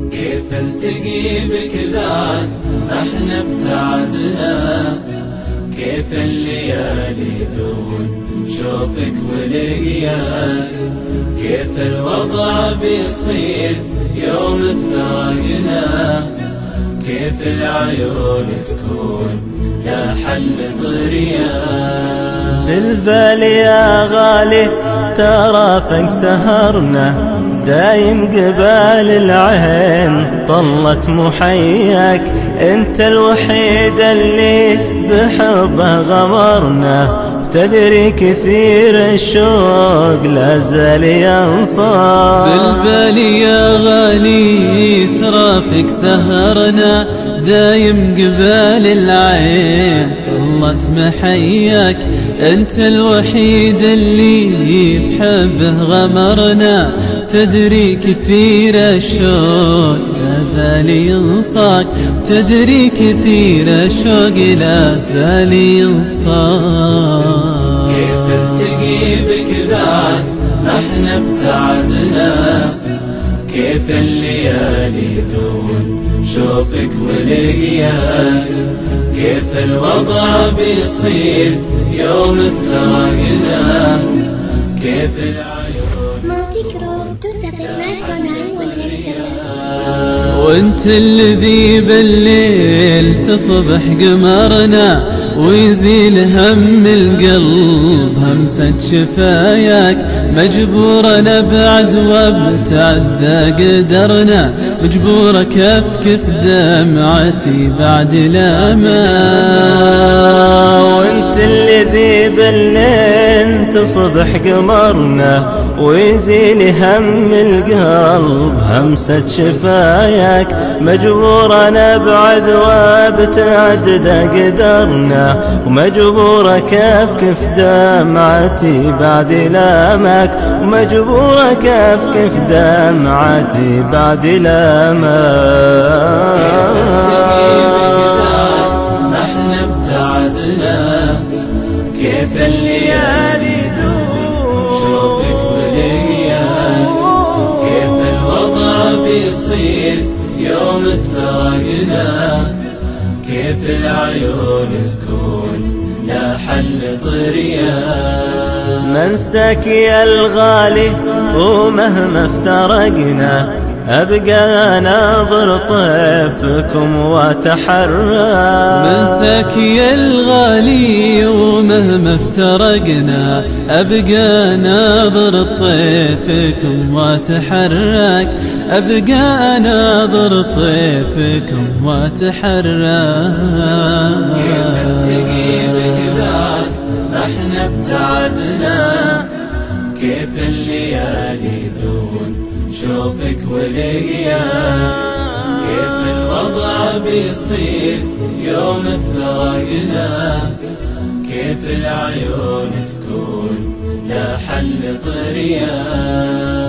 كيف التقي بك بعد ما احنا ابتعدنا؟ كيف الليالي دون شوفك ولقياك؟ كيف الوضع بيصير يوم افترقنا؟ كيف العيون تكون لا حل طرياك؟ بالبال يا غالي ترى فوق سهرنا، دايم قبال العين طلت محياك. انت الوحيد اللي بحبه غمرنا، تدري كثير الشوق لازال ينصار. بالبال يا غالي ترافق سهرنا، دايم قبال العين طلت محياك. انت الوحيد اللي بحبه غمرنا، تدري كثير الشوق لازال ينصاك. تدري كثير الشوق لازال ينصاك. كيف التقي بك بعد ما احنا ابتعدنا؟ كيف الليالي دون شوفك ولقياك؟ كيف الوضع بيصير يوم افترقنا؟ كيف العيون وانت الذي بالليل تصبح قمرنا، ويزيل هم القلب همسة شفاياك. مجبورة نبعد وابتعد قدرنا، مجبورة كفكف دمعتي بعد لاما. وانت الذي بالليل تصبح قمرنا، ويزيل هم القلب همسة شفاياك. مجبورة نبعد وابتعد قدرنا، ومجبورة كفكف دمعتي بعد لامك. ومجبورة كفكف دمعتي بعد لامك. احنا ابتعدنا، كيف الليالي دون شوفك ولقياك؟ كيف الوضع بيصير يوم افترقنا؟ كيف العيون تكون لا حل طرياك؟ منساك يا الغالي ومهما افترقنا، أبقى ناظر طيفكم واتحرى. منساك يا الغالي ومهما افترقنا، أبقى ناظر طيفكم واتحرك. أبقى ناظر طيفكم واتحرك. كيف التقي بك بعد ما احنا ابتعدنا؟ كيف الليالي دون شوفك ولقياك؟ كيف الوضع بيصير يوم افترقنا؟ كيف العيون تكون لا حل طرياك؟